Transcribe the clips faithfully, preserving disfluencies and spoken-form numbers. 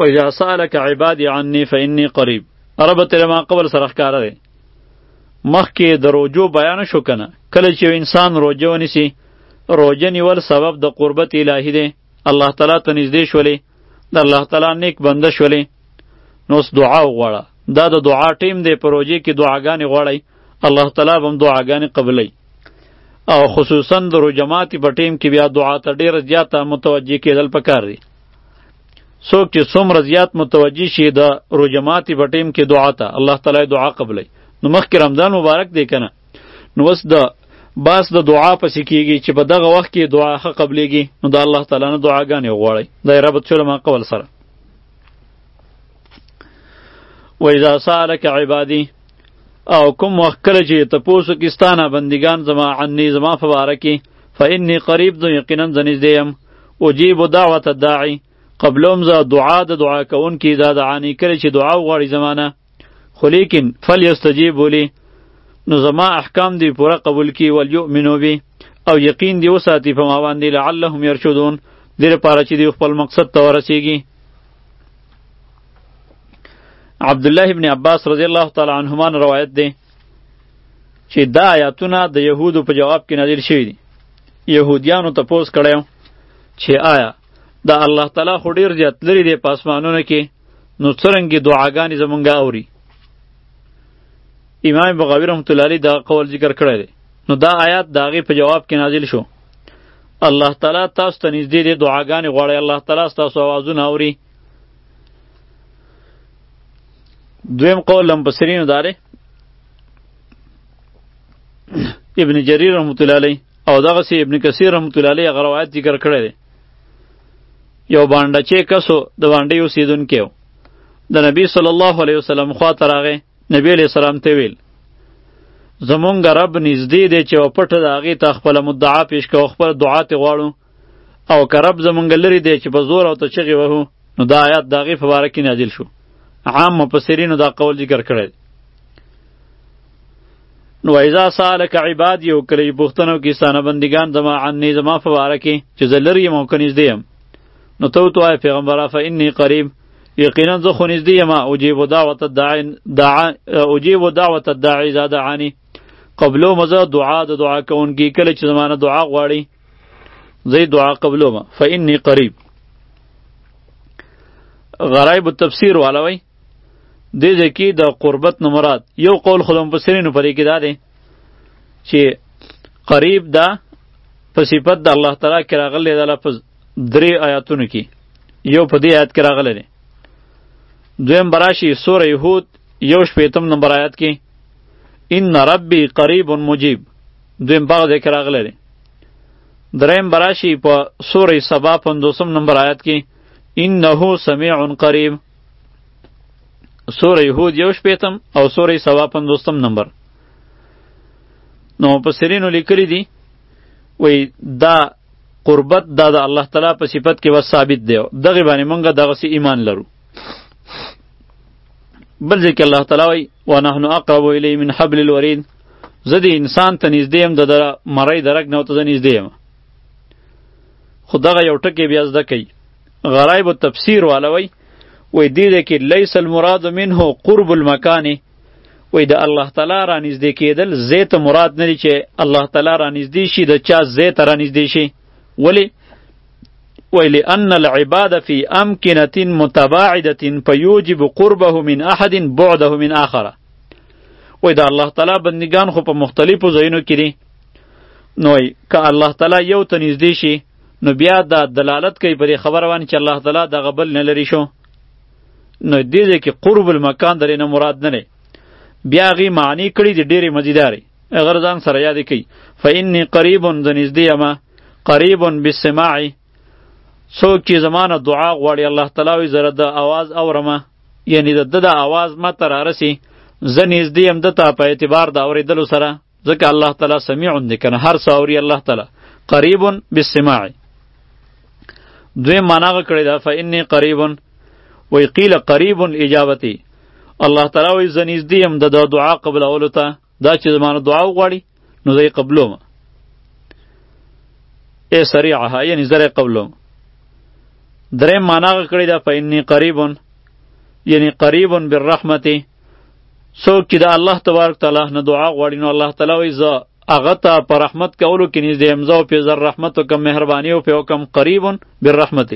و اذا سألك عبادی عنی فإنی قریب. عرب تیرے ما قبل سرخکاره ده مخکې د روجو بیان شو کنه. کله چې انسان روجه ونیسي، روجه نیول سبب د قربت الهی دی، الله تعالی ته نږدې شولې، د الله تعالی نیک بنده شولې، نو اوس دعا وغواړه. دا د دعا ټیم دی، په روجې کې دعاګانې غواړئ، الله تعالی به هم دعاګانې قبلوي. او خصوصا د روژه ماتي په ټیم کې بیا دعا ته ډېره زیاته متوجه کېدل پکار دی. څوک چې څومره زیات متوجه شي د روژه ماتي په ټیم کې دعا ته، الله تعالی دعا قبلوي. نو مخکې رمضان مبارک دی کنه، نو اوس د باس د دعا پسې کیږي چې په دغه وخت کې دعا ښه قبلیږي، نو د الله تعالی نه دعاګانې وغواړئ. دا یې ربط شوله ما قول سره. و اذا سألک عبادی، او کوم وخت کله چې تپوسو کې ستانه بندگان زما عنی زما په باره کې، فإني قریب دو یقینا زه نږدې یم، اجیب دعوت الداعی، قبلوم زه دعا د دعا کوونکي اذا دعانی، کله چې دعا وغواړي زما نه. خو لیکن فلیستجیبوا لی، نو زما احکام دی پوره قبول کی، ولیؤمنوا بی، او یقین دی وساتي په ما باندې، لعلهم یرشدون، دې لپاره چې دی خپل مقصد ته ورسیږي. عبدالله ابن عباس رضی الله تعالی عنهما روایت دی چې دا آیاتونه د یهودو په جواب کې نازل شوي دي. یهودیانو تپوس کړی چې آیا دا الله تعالی خو ډېر زیات لرې دی په اسمانونو کې، نو څرنګې دعاګانې زمونږ اوري. امام بغوی رحمت الله علیه دا قول ذکر کړی دی. نو دا آیات د هغې په جواب کې نازل شو. الله تعالی تاسو ته نږدې دی، دعاګانې غواړئ، الله تعالی ستاسو اوازونه اوري. دویم قول لمبصرینو داره ابن جریر رحمت الله علیه او دغسې ابن کثیر رحمت الله علیه هغه روایت ذکر کړی دی. یو بانډچی کسو د بانډۍ اوسېدونکی و، د نبی صلی الله علیه وسلم خواته راغی. نبی علیه السلام ته ویل زمونږ رب نږدې دی چې یوه پټه د هغې ته خپله مدعا پیش کوو، خپله دعا ترې غواړو، او که رب زمونږ لرې دی چې په زور او ته چغې وهو، نو دا آیات د هغې په باره کې نازل شو. عام مفسرینو دا قول ذکر کړی. نو اذا سألک عبادی، او کله چې پوښتنه وکړي ستانه بندګان زما عني زما په باره کې چې زه لرې یم او که نږدې یم، نو ته ورته وایه پیغمبره فإني قریب، یقینا زه خو نږدې یم، اجیب دعوت الداعی اجیب دعوت الداعی اذا دعانی، قبلومه زه دعا د دعا کوونکي کله چې زما نه دعا غواړي، زه یې دعا قبلومه. فإني قریب. غرایب التفسیر والوی دې ځای کې د قربت نه مراد یو قول خو د مفسرینو پرې کې دا دی چې قریب دا په صفت د الله تعالی کې راغلی دا لفظ درې آیاتونو کې، یو په دې آیات کې راغلی دی، دویم براشي سوره یهود یو شپېتم نمبر آیات کې ان ربی قریب مجیب، دویم په هغه ځای کې راغلی دی، دریم براشي په سوره سبا پنځوسم نمبر آیات کې انه سمیع قریب، سوره یهود یو شپېتم او سوره سبا پنځوستم نمبر. نو مفسرینو لیکلی دي وی دا قربت دا د الله تعالی په صفت کې بس ثابت دی، دغې باندې مونږ دغسې ایمان لرو. بل ځای کې الله تعالی وی ونحن اقرب الیه من حبل الورید، زه د انسان ته نږدې یم د د مرۍ د رګ نه ورته زه نږدې یم. خو دغه یو ټکی بیا زده کوي. غرایب التفسیر والوی وی دې کې لیس المراد منه قرب المکان، وی د الله تعالی را نږدې کېدل ځای ته مراد نه دی چې الله تعالی را نږدې شي د چا ځای ته را نږدې شي. ولی وی لأن العباد فی امکنة متباعدة فیوجب قربه من احد بعده من آخره، وی د الله تعالی بندگان خو په مختلفو ځایونو کې دي، نو وی که الله تعالی یو ته نږدې شي نو بیا دا دلالت کوي په دې خبره باندې چې الله تعالی دغه بل نه لري شو. نو دې ځای کې قرب المکان درې نه مراد نه دی. بیا هغې معنی کړي دي ډېرې مزیدارې، هغه ځان سره یادې کوي. فإني قریب زه نږدې یمه، قریب بالسماع، څوک چې زما نه دعا غواړي الله تعالی وایي زه د اواز اورمه، یعنې د ده د اواز ماته رارسي، زه نږدې یم ده ته په اعتبار د اورېدلو سره، ځکه الله تعالی سمیع دی که نه، هر څه اوري الله تعالی. قریب بالسماع. دویم معنا هغه کړې ده فإني قریب، وی قیل قریب اجابتی، الله تعالی وی زه نږدې یم د دعا قبلولو ته، دا چې زما نه دعا وغواړي نو زه یې قبلوم. ای سریعها، یعنې زه یې قبلوم. دریم معنا کړی دا فإني قریبون، یعنی قریبون بالرحمت. څوک چې د الله تبارک تعالی نه دعا غواړي نو الله تعالی وایي زه هغه ته په رحمت کولو کې نږدې یم، زه پې زر رحمت وکم، مهرباني پې وکم. قریبون بالرحمت.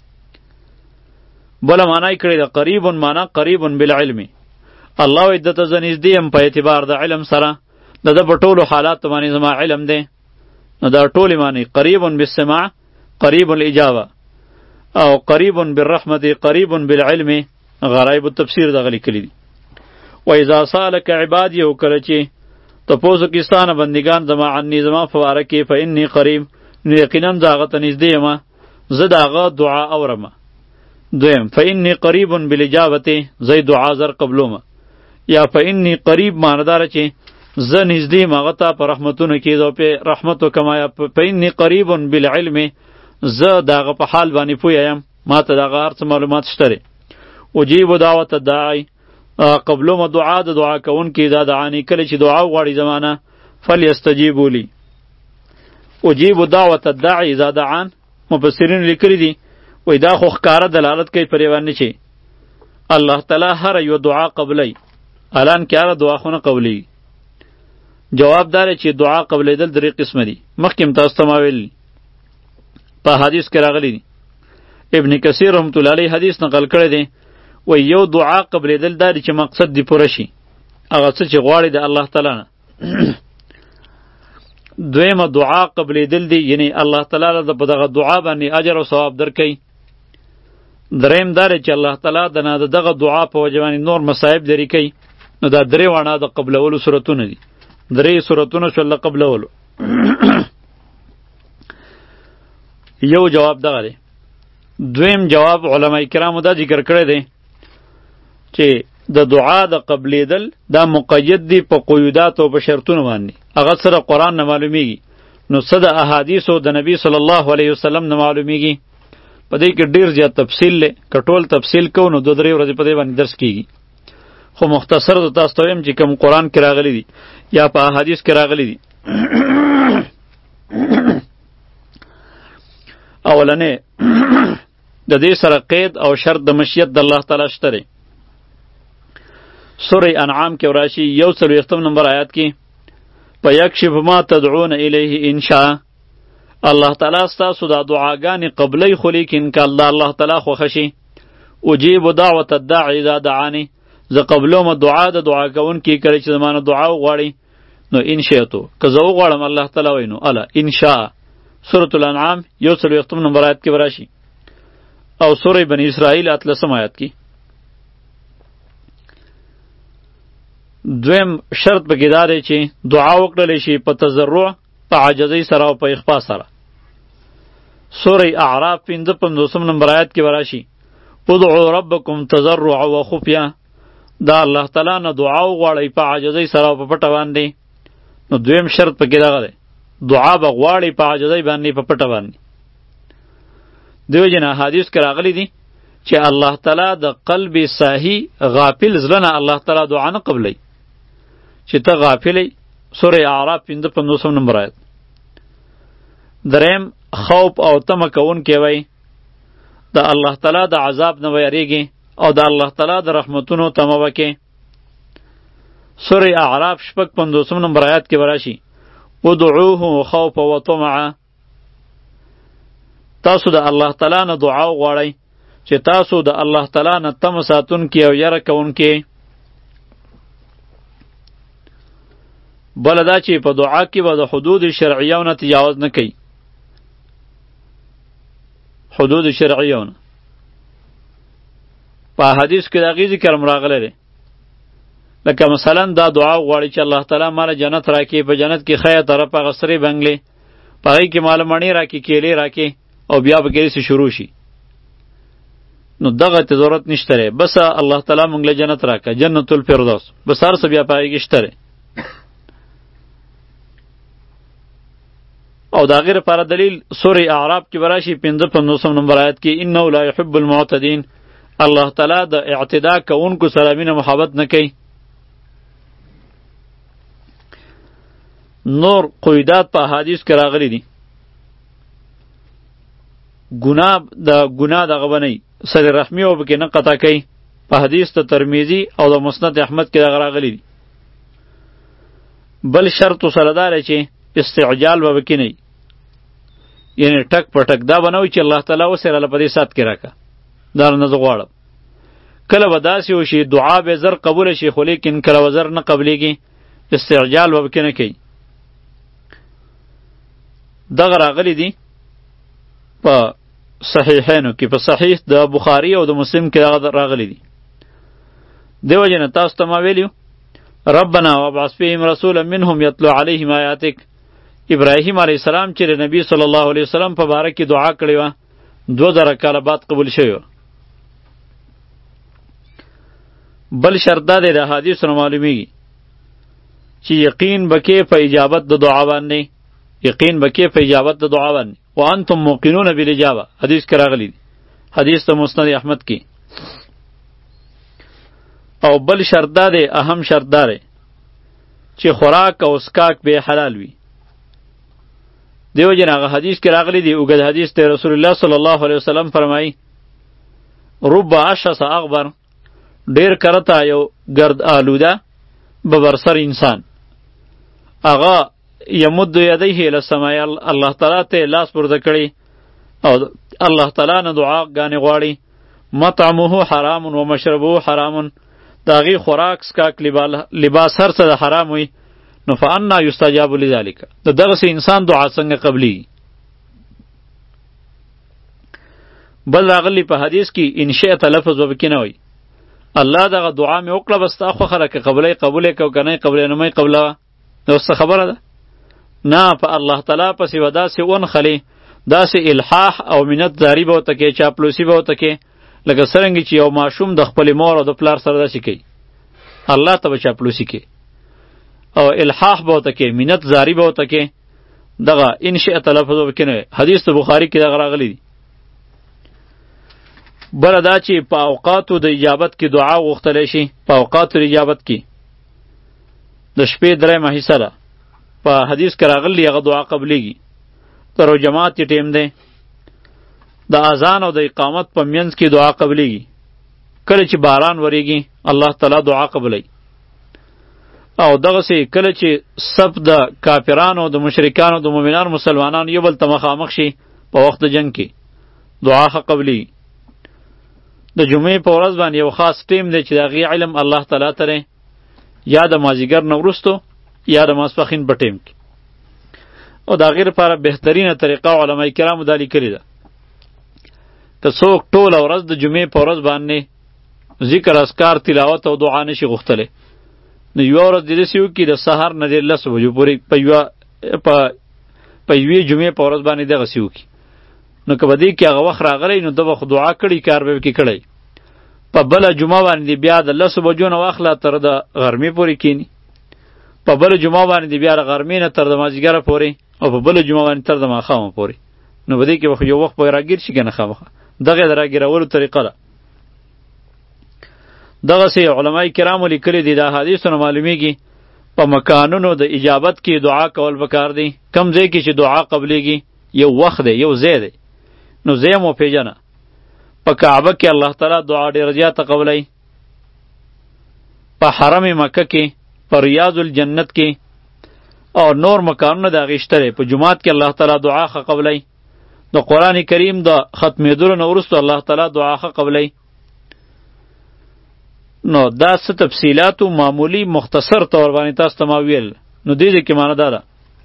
بله معنا یې کړې ده قریبون معنا قریبون بالعلم. الله وایي دته زه نږدې یم په اعتبار د علم سره، د ده په ټولو حالاتو باندې زما علم دی. نو دا ټولې معنی قریبون بالسماع، قریب الاجابه، او قریبون بالرحمت، قریبون بالعلم. غرایب التفسیر دغه لیکلي دي. و اذا سالک عبادی، او کله چې تپوسو کې ستانه بندگان زما عني زما په باره کې، فإني قریب، نو یقینا زه هغه ته نږدې یم، زه د هغه دعا اورم. دویم فإني قریب بالاجابة، زه دعا زر قبلوم. یا فإني قریب مانداره چې زه نږدې یم هغه ته په رحمتونو کې، زه پې رحمت وکم. یا فإني قریب بالعلم، زه د هغه په حال باندې پوه یم، ما ته د هغه هر څه معلومات شته دی. اجیب دعوت الداعی، قبلوم دعا د دعا کوونکي، دا دعانی کله چې دعا وغواړي زمانه، فلیستجیبوا لی. اجیب دعوت الداعی اذا دعان. مفسرین لیکلي دي وای دا خو ښکاره دلالت کوي پر یوه نه چې الله تعالی هر یو دعا قبلی، الان کې هره دعا خو نه قبلیږي. جواب دار چې دعا قبلیدل درې قسمه دي. مخکې م تاسو ته ما ویل په حدیث کې راغلی دي. ابن کثیر رحمت الله علیه حدیث نقل کړی دی، و یو دعا قبلیدل دا دی چې مقصد دی پوره شي، هغه څه چې غواړي د الله تعالی نه. دویمه دعا قبلیدل دی، یعنی الله تعالی له په دغه دعا باندې اجر او ثواب درکوي. دریم دا دی چې الله تعالی د نه دغه دعا په وجه باندې نور مصائب لرې کوي. نو دا درې واړه د قبلولو صورتونه دي، درې صورتونه شول قبلولو. یو جواب دغه دی. دویم جواب علماء کرامو دا ذکر کړی دی چې د دعا د قبلیدل دا مقید دی په قیودات او په شرطونو باندې. هغه سره قرآن نه معلومیږي، نو څه د احادیثو د نبی صلی الله علیه وسلم نه معلومیږي. په دې کې ډیر زیات تفصیل دی، که ټول تفصیل کوو نو دو درې ورځې په دې باندې درس کیږي. خو مختصر د تاسو ته وایم چې کوم قرآن کې راغلی دي یا په احادیث کې راغلی دي. اولنې د دې سره قید او شرط د مشیت د الله تعالی شته دی. سوره انعام کې راشي یو څلوېښتم نمبر آیات کې فیکشف ما تدعون الیه ان شاء. الله تعالی ستاسو دا دعاګانې قبلی خو لیکن که الله تعالی خوښه شي. اجیب دعوت الداعی اذا دعانی، زه قبلوم دعا د دعا کوونکي کله چې زمانه دعا وغواړي. نو ان شئتو، که زه وغواړم الله تعالی وایي نو الا ان شاء. سورة الانعام یو څلوېښتم نمبر آیات کې راشي، او سوره بنی اسرائیل اتلسم آیات کې. دویم شرط پکې دا دی چې دعا وکړلی شي په تضرع، په عاجزۍ سره او په اخفا سره. سوره اعراف پنځه پنځوسم نمبر آیات کې راشي ادعوا ربکم تضرعا وخفیا. دا الله تعالی نه دعا وغواړئ په عاجزۍ سره او په پټه باندې. نو دویم شرط پکې دغه دی، دعا به غواړئ په عاجزۍ باندې په پټه باندې. دیو جن حدیث کې راغلی دي چې الله تعالی د قلب ساهی غافل زړه نه الله تعالی دعا نه قبلوي، چې ته غافلې. سوره اعراف پنځه پنځوسم نمبر آیت. دریم خوف او تمه کوونکی وای د الله تعالی د عذاب نه ویریږي او د الله تعالی د رحمتونو تمه وکړي. سوره اعراف شپږ پنځوسم نمبر آیت کې راشي ادعوه خوفا وطمعا. تاسو د الله تعالی نه دعا وغواړئ چې تاسو د الله تعالی نه تمه ساتونکي او یره کوونکي. بله دا چې په دعا کې به د حدود شرعیو نه تجاوز نه کوي. حدود شرعیو نه په حدیث کې د هغې ذکر هم راغلی دی. لکه مثلا دا دعا غواړي چې الله تعالی مال جنت راکړي، په جنت کې خیر طرف هغه سرې بنګلې، په هغې کې مال مڼې راکړي، کیلې راکړي، او بیا به کې شروع شي. نو دغه ته ضرورت نشته دی، بس الله تعالی موږ له جنت راکړه، جنت الفردوس، بس هر څه بیا په هغې کې شته دی. او د هغې لپاره دلیل سورې اعراف کې به راشي پنځه پنځوسم نمبر آیت کې انه لا یحب المعتدین. الله تعالی د اعتدا کوونکو سره مینه محبت نه کوي. نور قیودات په احادیث کې راغلي دي. ګناه د ګناه دغه بنئ سر رحمی او پکې نه قطع کوي. په حدیث د ترمیزی او د مسند احمد کې دغه راغلی دی. بل شرط سره دا دی چې استعجال به پکې نه وي، یعنی ټک په ټک دا به نه وي چې الله تعالی اوس یې راله په دې ساعت کې راکړه، دا نه زه غواړم. کله به داسې وشي دعا به زر قبوله شي، خو لیکن کله به زر نه قبلیږي، استعجال به پکې نه کوي. دغه راغلی دی په صحیحینو کې، په صحیح د بخاری او د مسلم کې دغه راغلی دی. دیو جن تاسو ته ما ویلیو ربنا وابعث فیهم رسولا منهم یتلو علیهم آیاتک. ابراهیم علیه السلام چې نبی صلی الله علیه وسلم په باره کې دعا کړې وه، دوه زره کاله بعد قبول شوی. بل شرط دا دی د حدیثو نه معلومیږي چې یقین بکې په اجابت د دعا باندې، یقین بکې په اجابت د دعا باندې. وانتم موقنون بالاجابه حدیث کې راغلی دی، حدیث د مسند احمد کې. او بل شرط دا دی، اهم شرط دا دی چې خوراک او اسکاک به حلال وي. دیو جن هغه حدیث کې راغلی دی، اوږد حدیث دی، رسول الله صلی الله علیه وسلم فرمایي رب اشعث اغبر، ډیر کرتا یو گرد آلوده ببرسر انسان، هغه یمد یدیه الی السماء، الله تعالی ته لاس پورته کړي او الله تعالی نه دعا غانې غواړي. مطعمه حرام و مشربه حرام، داغي خوراک سکاک لباس هر څه د حرام وي، نو فانا یستجاب لذلک، د دغه سي انسان دعا څنګه قبلی. بل راغلی په حدیث کې ان شئت لفظ وبکې نه وي، الله دغه دعا مې وکړه بس تا خو خره که قبلې قبولې کو کنه قبلې نه مې قبله، نو څه خبره ده؟ نه، په الله تعالی پسې و داسې ونخلې، داسې الحاح او منت زاری به ورته کې، چاپلوسي به ورته کې، لکه څرنګه چې یو ماشوم د خپلې مور او د پلار سره داسې کوي، الله ته به چاپلوسي کوي او الحاح به ورته کې، منت زاری به ورته کې. دغه ان شئت لفظ وبکې نه وي، حدیث د بخاري کې دغه راغلی دی. بله دا چې په اوقاتو د اجابت کې دعا غوښتلی شي، په اوقاتو د اجابت کې د شپې درېیمه حصه ده، په حدیث کې راغلی هغه دعا قبلیږي. تر جماعت کې ټیم دی، د اذان او د اقامت په منځ کې دعا قبلیږي. کله چې باران وریږي الله تعالی دعا قبلوي. او دغسې کله چې صف د کافرانو، د مشرکانو، د مؤمنانو، مسلمانانو یو بل ته مخامخ شي په وخت د جنگ کې، دعا ښه قبلیږي. د جمعې په ورځ باندې یو خاص ټیم دی چې د هغې علم الله تعالی ته دی، یا د مازدیګر نه وروستو یا د ماسپښین په ټیم کې. او د هغې لپاره بهترینه طریقه علما کرامو دا لیکلې ده، که څوک ټوله ورځ د جمعې په ورځ باندې ذکر اذکار تلاوت او دعا نشي غوښتلی، نو یوه ورځ دې داسې وکړي د سهار نه د لسو بجو پورې په یوه په یوې جمعې په ورځ باندې دغسې وکړي. نو که به دې کې هغه وخت راغلی نو ده به خو دعا کړي، کار به پکې کړی. په بله جمعه باندې بیا د لسو بجو نه واخله تر د غرمې پورې کښېني، په بله جمعه باندې بیا د غرمې نه تر د مازدیګره پورې، او په بله جمعه باندې تر د ماښامه پورې. نو په دې کې به خو یو وخت به راګیر شي که نه خامخا. دغه د راګیرولو طریقه ده. دغسې علما کرامو لیکلي دي، د احادیثو نه معلومیږي په مکانونو د اجابت کې دعا کول پکار دی. کم ځای کې چې دعا قبلیږي یو وخت دی، یو ځای دی، نو ځای مو پیژنه. په کعبه کې الله تعالی دعا ډېره زیاته قبلوي، په حرم مکه کې، په ریاض الجنت کې او نور مکانونه د هغې شته دی. په جومات کې الله تعالی دعا ښه قبلوي. د قرآن کریم د ختمېدلو نه وروسته الله تعالی دعا ښه قبلوي. نو دا څه تفصیلاتو معمولی مختصر طور باندې تاسو ته ما ویل، نو دې دې کې معنی دا ده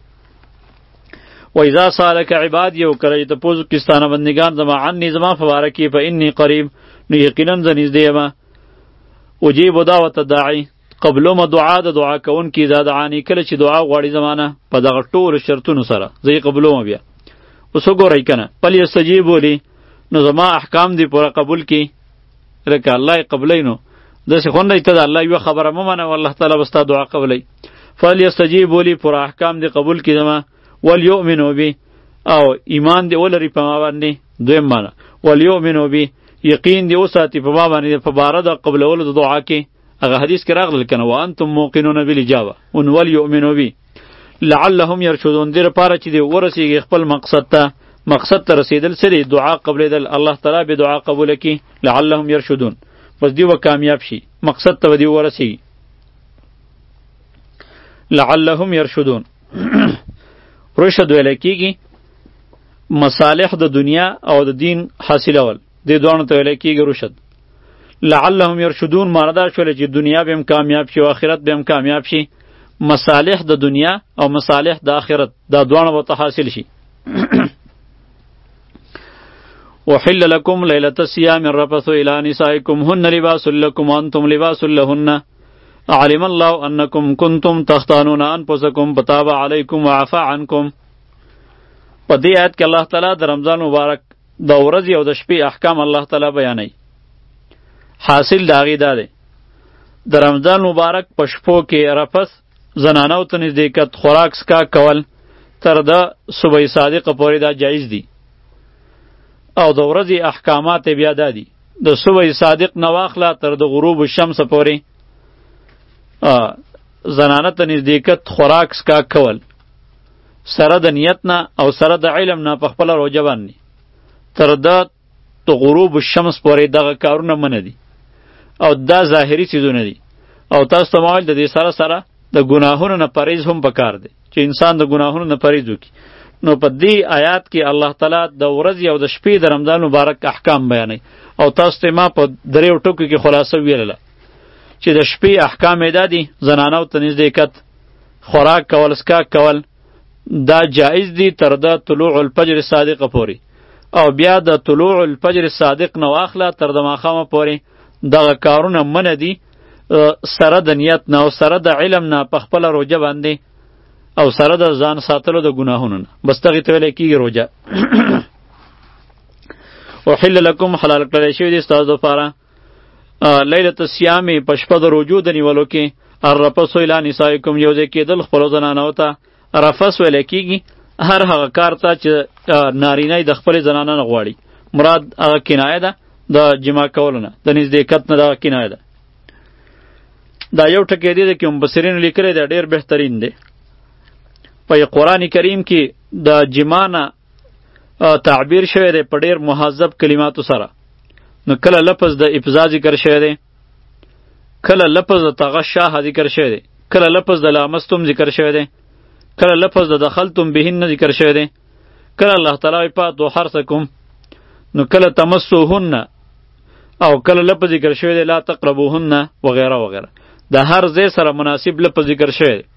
و اذا سالک عبادی، او کله چې تپوس کې ستانه بندگان زما عني زما په باره کې، فإني قریب، نو یقینا زه نږدې یم. اجیب دعوت الداعی، قبلومه دعا د دعا کوونکي، اذا دعانی، کله چې دعا غواړي زمانه په دغه ټولو شرطونو سره زه یې قبلومه. بیا اوس وګورئ که نه، فلیستجیبوا لی، نو زما احکام دې پوره قبول کړي. لکه الله یې قبلی، نو داسې خونده ته د الله یوه خبره مه منه، والله تعالی به ستا دعا قبلی. فلیستجیبوا لی، پوره احکام دې قبول کړي زما. ولیؤمنوا بی، او ایمان دې ولري په ما باندې. دویم معنی ولیؤمنوا بی، یقین دې وساتي په ما باندې په باره د قبلولو د دعا کې. هغه حدیث کې راغلل کنه وانتم موقنون بالاجابه، ان ولیؤمنوا بی لعلهم یرشدون، دې لپاره چې دې ورسیږي خپل مقصد ته، مقصد ته رسیدل سری دعا قبلیدل الله تعالی به دعا قبول کی لعلهم يرشدون بس دی و کامیاب شي مقصد ته دی ورسی لعلهم يرشدون رشد ویل کیږي مصالح د دنیا او د دین حاصلول د دوه ته ویل کیږي رشد لعلهم يرشدون معنی دا شول چې دنیا به هم کامیاب شي او آخرت به هم کامیاب شي مصالح د دنیا او مصالح د آخرت دا دوه به حاصل شي وحل لكم ليلة الصيام الرفث إلى نسائكم هن لباس لكم وأنتم لباس لهن علم الله أنكم كنتم تختانون أنفسكم فتاب عليكم وعفى عنكم په دې آیت کې الله تعالی د رمضان مبارک د ورځې او د شپې احکام الله تعالی بیانوي حاصل د هغې دا دی د رمضان مبارک په شپو کې رفث زنانو ته نزدېکت خوراک څښاک کول تر د صبح صادقه پورې دا جایز دي او د ورځې احکامات بیا دا دي د صبح صادق نه واخله تر د غروب الشمس پورې زنانه ته نزدېکت خوراک څښاک کول سره د نیت نه او سره د علم نه په خپله روژه باندې تر د غروب الشمس پورې دغه کارونه منع دي او دا ظاهري څیزونه دي او تاسو ته ما ویل د دې سره سره د ګناهونو نه پرهیز هم پکار دی چې انسان د ګناهونو نه پرهیز وکړي نو په دې آیات کې الله تعالی د ورځې او د شپې د رمضان مبارک احکام بیانوي او تاسو ته ما په دریو ټکو کې خلاصه ویلله چې د شپې احکام یې دا دي زنانو ته نزدېکت خوراک کول څښاک کول دا جایز دي تر د طلوع الفجر صادقه پورې او بیا د طلوع الفجر صادق نه واخله تر د ماښامه پورې دغه کارونه منع دي سره د نیت نه او سره د علم نه په خپله روژه باندې او سره د ځان ساتلو د ګناهونو نه بس دغې ته ویلی کېږي روژه احل لکم حلال کړی شوي دي ستاسو دپاره لیلة الصیام په شپه د روژو د نیولو کې الرفث الی نسائکم یو ځای کېدل خپلو زنانو ته رفث ویلی کېږي هر هغه کار ته چې نارینه د خپلې زنانه نه غواړي مراد هغه کنایه ده د جما کولو نه د نزدېکت نه دغه کنایه ده دا یو ټکی دی چې مفسرینو لیکلی دی ډېر بهترین دی په قرآن کریم کې د جما نه تعبیر شوی دی په ډېر مهذب کلماتو سره نو کله لفظ د افضا ذکر شوی دی کله لفظ د تغشاه ذکر شوی دی کله لفظ د لامستم ذکر شوی دی کله لفظ د دخلتم بهن ذکر شوی دی کله الله تعالی پاتو حرسکم نو کله تمسوهن او کله لفظ ذکر شوی دی لا تقربوهن وغیره وغیره د هر ځای سره مناسب لفظ ذکر شوی دی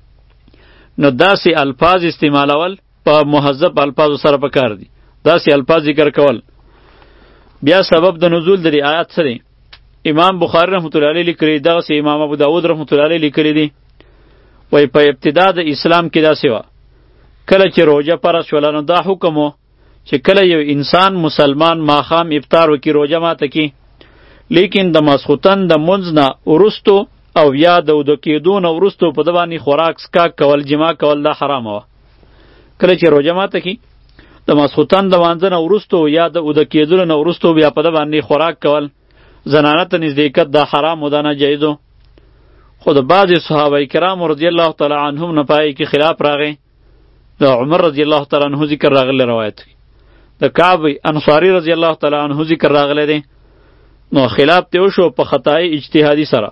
نو داسې الفاظ استعمالول په مهذب الفاظو سره پکار دي داسې الفاظ ذکر کول بیا سبب د نزول د دې آیات څه دی امام بخاری رحمت الله علیه لیکلی دغسې امام ابو داود رحمت الله علیه لیکلی دی وای په ابتدا د اسلام کې داسې وه کله چې روژه فرض شوله نو دا حکم و چې کله یو انسان مسلمان ماښام افطار وکړي روژه ماته کړي لیکن د ماسخوتن د مونځ نه وروستو او یا د اوده کېدو نه وروستو په ده باندې خوراک څښاک کول جما کول دا حرامه وه کله چې روژه ماته کړي د ماسخوتن د مانځه نه وروستو یا د اوده کېدلو نه وروستو بیا په ده باندې خوراک کول زنانه ته نزدېکت دا حرام و دا ناجایز و خو د بعضې صحابه کرامو رضی الله تعالی عنهم نه په هغې کې خلاف راغی د عمر رضی الله تعالی عنه ذکر راغلی روایت کې د کعب انصاري رضی الله تعالی عنه ذکر راغلی دی نو خلاف ته وشو په خطای اجتهادي سره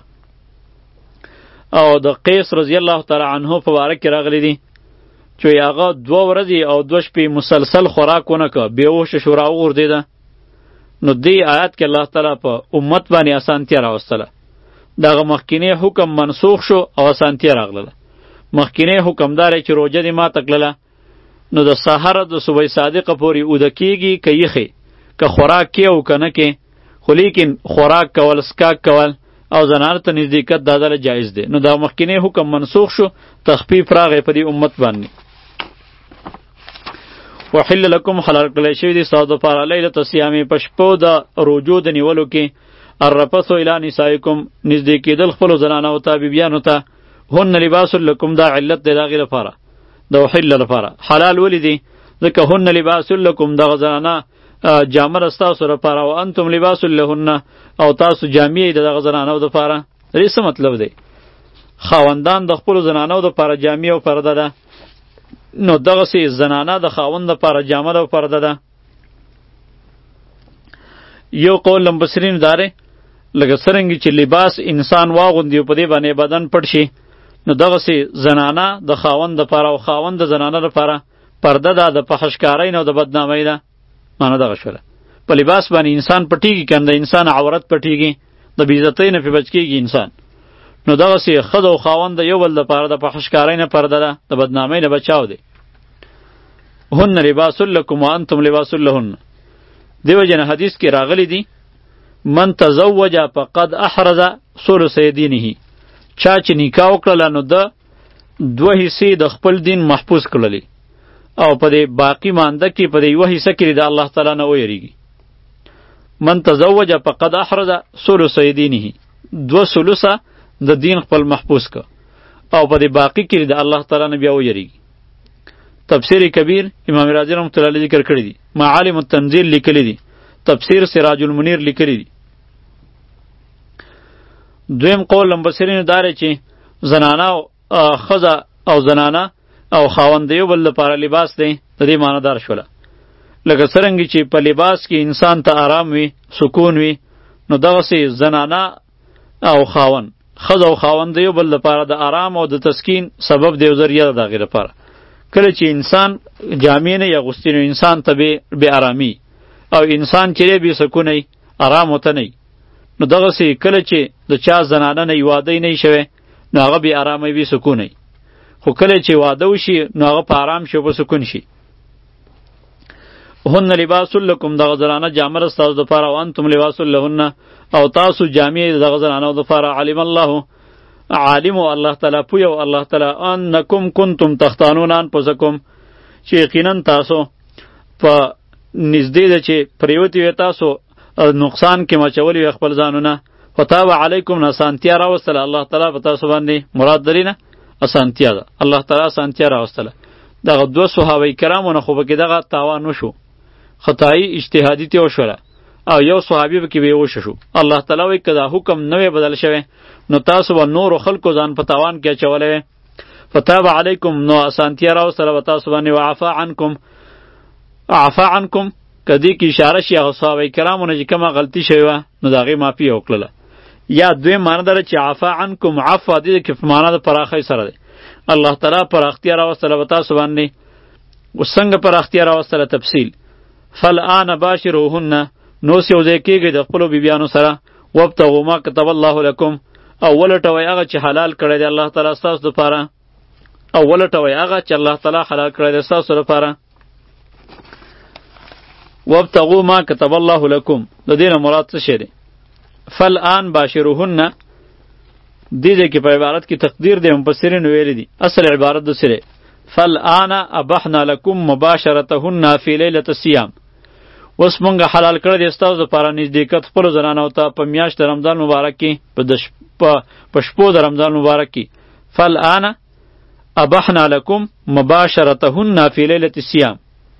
او د قیس رضی الله تعالی عنه په باره کې راغلی دی چې هغه دوه ورځې او دوه شپې مسلسل خوراک ونه که بېهوشه شو راوغورځېده نو دې آیات کې الله تعالی په امت باندې اسانتیا راوستله دغه مخکینی حکم منسوخ شو او اسانتیا راغله مخکینی حکم داره چې روژه دې ماته کړله نو د سحر د صبح صادقه پورې اوده کېږي که یخې که خوراک کې او که نه کې خو لیکن خوراک کول څښاک کول او زنانو ته نزدېکت دا دله جایز دی نو دا مخکینی حکم منسوخ شو تخفیف راغی په دې امت باندې وحل لکم حلال کړی شوي دي ستاسو دپاره لیلة الصیام په شپو د روژو د نیولو کې الرفث الی نسائکم نزدې کېدل خپلو زنانو ته بیبیانو ته هن لباس لکم دا علت دی د هغې لپاره د وحل لپاره حلال ولې دي ځکه هن لباس لکم دغه زنانه جامه ده ستاسو لپاره و انتم لباس لهن او تاسو جامې د دغه زنانو دپاره د دې څه مطلب دی خاوندان د خپلو زنانو دپاره جامې او پرده ده نو دغسې زنانه د خاوند دپاره جامه ده او پرده ده. یو قول لمبسرین داره لکه څرنګه چې لباس انسان واغوندي او په دې باندې بدن پټ شي، نو دغسې زنانه د خاوند دپاره او خاوند د زنانه دپاره پرده ده، د فحشکارۍ نه او د بدنامۍ ده. معنی دغه شوله. په لباس باندې انسان پټیږي کنه، د انسان عورت پټیږي، د بېعزتۍ نه پې بچ کېږي انسان. نو دغسې ښځه او خاوند د یو بل دپاره د فحشکارۍ نه پرده ده، د بدنامۍ نه بچاو دی. هن لباس لکم وانتم لباس لهن. دیو جن حدیث کې راغلی دی من تزوج فقد احرز ثلث دینه. چا چې نکاح وکړله نو د دوه حصې د خپل دین محفوظ کړلې او په دې باقی مانده کې په دې یوه حصه کې د الله تعالی نه ویریږي. من تزوج فقد احرز ثلث دینه، دوه ثلثه د دین خپل محفوظ که او په دې باقی کې د الله تعالی نه بیا ویریږي. تفسیر کبیر امام رازی رحمۃ اللہ علیہ ذکر کړی دی، معالم التنزیل لیکلی دی، تفسیر سراج المنیر لیکلی دی. دویم قول لمبسرین داره چې زنانه او ښځه او زنانه او خاوند د یو بل لپاره لباس دی، د دې معنی دار شوله. لکه څرنګه چې په لباس کې انسان ته آرام وي، سکون وي، نو دغسې زنانه او خاوند، ښځه او خاوند د یو بل لپاره د آرام او د تسکین سبب دی او ذریعه ده د هغې لپاره. کله چې انسان جامې نه یې اغوستې نو انسان ته بې آرامي او انسان چې دی بې سکونه وي، آرام ورته نه وي. نو دغسې کله چې د چا زنانه نه واده نه وي شوی نو هغه بې آرامه بې سکونه وي، خو کله چې واده وشي نو هغه په آرام شي او په سکون شي. هن لباس لکم، دغه زنانه جامه ده ستاسو دپاره، او انتم لباس لهن، او تاسو جامې دغه زنانو دپاره. علم الله، عالم و الله تعالی، پوی و الله تعالی، انکم کنتم تختانون انفسکم، چې یقینا تاسو په نږدې ده چې پریوتي وې تاسو نقصان کې مچولی وې خپل ځانونه. فتاب علیکم، نه اسانتیا راوستله الله تعالی په تاسو باندې، مراد درې نه اسانتیا ده، الله تعالی اسانتیا راوستله. دغه دوه صحابه کرامو نه خو پکې دغه تاوان وشو، خطایی اجتهادي تې وشوله او یو صحابي پکې بېهوشه شو. الله تعالی وایي که دا حکم نه وی بدل شوی نو تاسو به نورو خلکو ځان په تاوان کې اچولی وی. فتاب علیکم، نو اسانتیا راوستله به تاسو باندې. وعفا عنکم، عفا عنکم که دې کې اشاره شي هغه صحابه کرامو نه چې کومه غلطي شوې وه نو د هغې معافي یې وکړله. یا دویم معنی داره چې عفا عنکم، عفو دې کې په معنا د پراخۍ سره دی. الله تعالی پراختیا راوستله به تاسو باندې. څنګه پراختیا راوستله؟ تفصیل. فالآن باشروهن، نو اوس یو ځای کېږئ د خپلو بیبیانو سره. وابتغوا ما کتب الله لکم، او ولټوئ هغه چې حلال کړی دی الله تعالی ستاسو دپاره، او ولټوئ هغه چې الله تعالی حلال کړی دی ستاسو دپاره. وابتغوا ما کتب الله لکم، د دې نه مراد څه شی دی؟ فالآن باشروهن دې ځای کې په عبارت کې تقدیر دی، مفسرین ویلی دي اصل عبارت د سره فالآن ابحنا لکم مباشرتهن فی لیلة الصیام. اوس مونږ حلال کړی دی ستاسو دپاره نزدېکت خپلو زنانو ته په میاشت د رمضان مبارک کې، په شپو د رمضان مبارک کې. فالآن ابحنا لکم مباشرتهن فی لیلة الصیام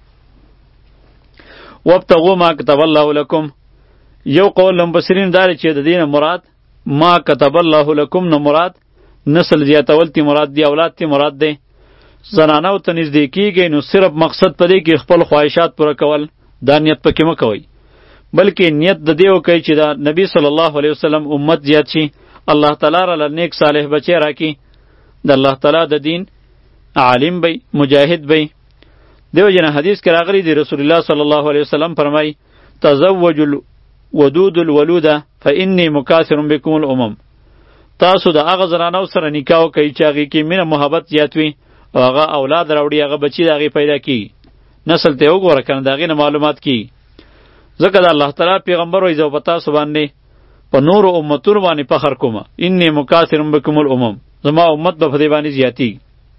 وابتغوا ما کتب الله لکم. یو قول لمبسرین داره چې د دې نه مراد ما کتب الله لکم نه مراد نسل زیاتول تی مراد دی، اولاد تی مراد دی. زنانو ته نږدې کیږئ نو صرف مقصد په دې کې خپل خواهشات پوره کول، دا نیت پکې مه کوئ، بلکې نیت د دې وکئ چې دا نبی صلی الله علیه وسلم امت زیات شي، الله تعالی را نیک صالح بچی راکړي، د الله تعالی د دین عالم بی، مجاهد بی. دیو جن حدیث کې راغلی دی رسول الله صلی الله علیه وسلم فرمای تزوج الودود الولود فانی مکاثر بكم الامم. تاسو د هغه زنانو سره نکاح کوي چې هغې کې مینه محبت زیات وي او هغه اولاد راوړي، هغه بچي د هغې پیدا کیږي، نسل ته یې وګوره که نه د هغې نه معلومات کیږي. ځکه د الله تعالی پیغمبر وایي زه په تاسو باندې په نورو امتونو باندې فخر کومه، انی مکاثر بکم الامم، زما امت به په دې باندې زیاتیږي.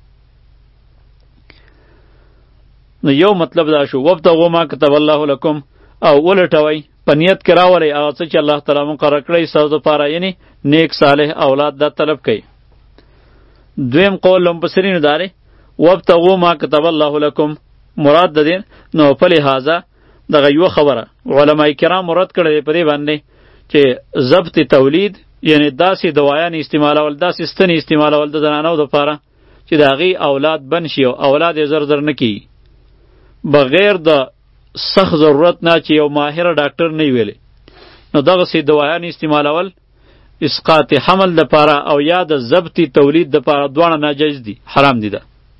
نو یو مطلب دا شو وابتغوا ما کتب الله لکم، او ولټوئ په نیت کې راولئ هغه څه چې الله تعالی مقرر کړی ستاسو دپاره، یعنې نیک صالح اولاد دا طلب کوئ. دویم قول لمبسرینو داره وابتغوا ما کتب الله لکم، مراد د دې نو په لحاظه دغه یوه خبره علما کرام مراد کړی په دې باندې چې ضبط تولید، یعنی داسې دوایان استعمالول، داسې ستنې استعمالول د زنانو دپاره چې چې د هغې اولاد بند شي او اولاد یې زر زر نه کیږي بغیر د سخت ضرورت نه چې یو ماهر ډاکټر نه ویلی نو دغسې دوایان استعمالول اسقاط حمل دپاره او یا د ضبط تولید دپاره دواړه ناجایز دي حرام دي ده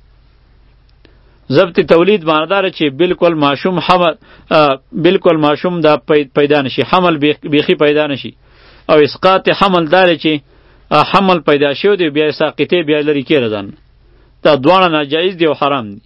ضبط تولید معنی داره چې بالکل ماشوم حمل بالکل ماشوم دا پیدا نشي حمل بیخي پیدا نشي او اسقاط حمل داره چې حمل پیدا شو دی بیا ساقطې بیا لرې کېږي ځان دا دواړه ناجایز دي او حرام دي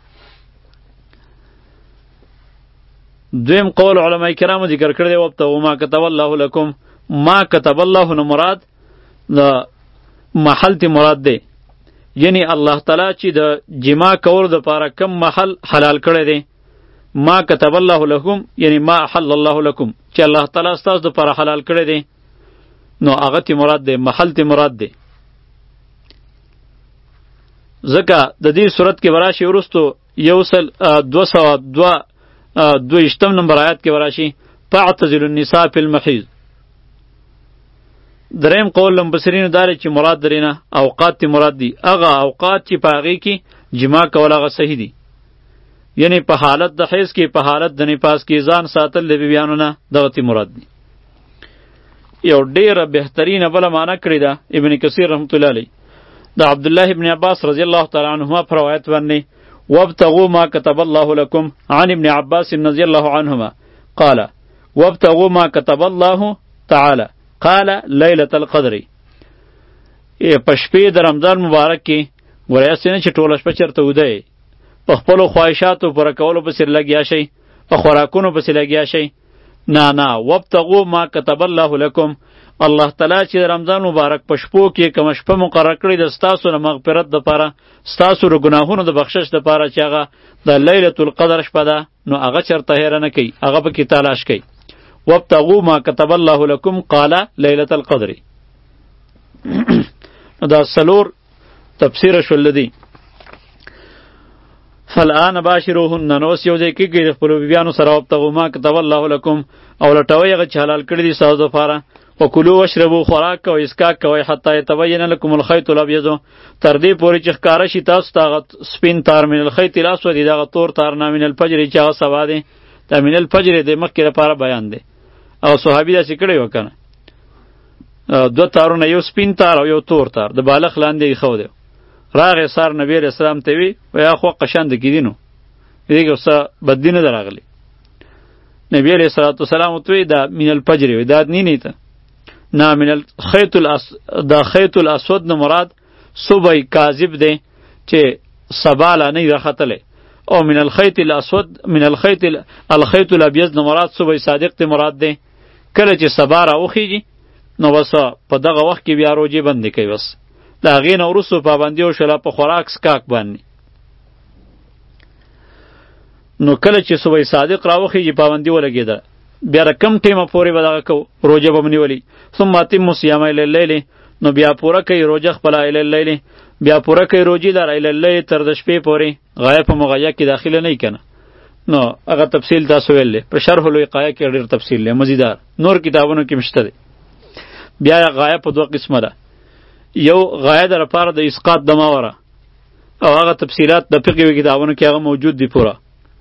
دویم قول علماء کرامو ذکر کړی دی وابتغوا ما کتب الله لکم ما کتب الله نو مراد د محل تی مراد دی یعنی الله تعالی چې د جما کول د پاره کم محل حلال کړی دی ما کتب الله لکم یعنی ما حل الله لکم چې الله تعالی ستاسو د پاره حلال کړی دی نو هغه تی مراد دی محل تی مراد دی ځکه د دې صورت کې براشي ورستو یو سل دو سوه دوه دویشتم نمبر آیات کې براشي فاعتزلوا النساء فی المحیض دریم قول لمبصرینو داره چې مراد درینه اوقات تی مراد دی هغه اوقات چې په هغې کې جما کول هغه صحیح دی یعنی په حالت د حیض کې په حالت د نفاس کې ځان ساتل د بیبیانو نه دغه تی مراد دی یو ډیره بهترینه بله معنی کړې ده ابن کثیر رحمت الله علیه د عبدالله ابن عباس رضی الله تعالی عنهما په روایت باندې وابتغوا ما كتب الله لكم عن ابن عباس رضي الله عنهما قال وابتغوا ما كتب الله تعالى قال ليلة القدر په شپې د رمضان مبارک کې ګوریا سینه چې ټوله شپه چېرته ویده یې په خپلو خواهشاتو پوره کولو پسې لګیا شئ په خوراکونو پسې لګیا شئ نه نه وابتغوا ما كتب الله لكم الله تعالی چې رمضان مبارک په شپو کې کومه شپه مقرر کړې ده ستاسو د مغفرت دپاره ستاسو د ګناهونو د بخشش دپاره چې هغه د لیلة القدر شپه ده نو هغه چېرته هیره نه کوي هغه پکې تلاش کوي وابتغوا ما كتب الله لكم قال لیلة القدر دا څلور تفسیر شول دی فالآن باشروهن نو اوس یو ځای کېږئ د خپلو بیبیانو سره وابتغوا ما كتب الله لكم او لټوئ هغه چې حلال کړي دي ستاسو دپاره وکلو واشربو خوراک کوئ اسکاک کوئ حتی یتبین لکم الخیط الابیض تر دې پورې چې ښکاره شي تاسو ته هغه سپین تار من الخیط الاسود د هغه تور تار نه من الفجر چې هغه سبا دی دا من الفجر د مخکې لپاره بیان دی او صحابي داسې کړی و که نه دوه تارونه یو سپین تار او یو تور تار د بالښ لاندې ایښو دی راغې سار نبی علیه السلام ته وی ویا خو قشانده کې دي نو دېږې څه بدي نه ده راغلی نبی علیه الصلاة والسلام ورته وی دا من الفجر وی دا نی نه ته نه من الخیط الاس دا خیط الاسود نه مراد صبح کاذب دی چې سبا لا نه راختلی او من الخیط الاسود من الخیط الخیط الابیض نه مراد صبح صادق ته مراد دی کله چې سبا را وخیږي نو بس په دغه وخت کې بیا روجې بندې کوي بس د هغې نه وروستو پابندي وشوله په خوراک سکاک باندې نو کله چې صبح صادق را وخیږي پابندي ولګېده بیا د کم ټیمه پورې به دغه کوو روژه به ونیولي ثم اتموا الصیام الی اللیل نو بیا پوره کوي روژه خپله الی اللیل بیا پوره کوي روژې لره الی اللیل تر د شپې پورې غایه په مغایه کې داخله نه وي که نه نو هغه تفصیل تاسو ویل دی په شرح الوقایه کې ډېر تفصیل دی مزیدار نور کتابونو کې مشته دی بیا غایه په دوه قسمه ده یو غایه د لپاره د اسقاط د ماوره او هغه تفصیلات د فقهي کتابونو کې هغه موجود دي پوره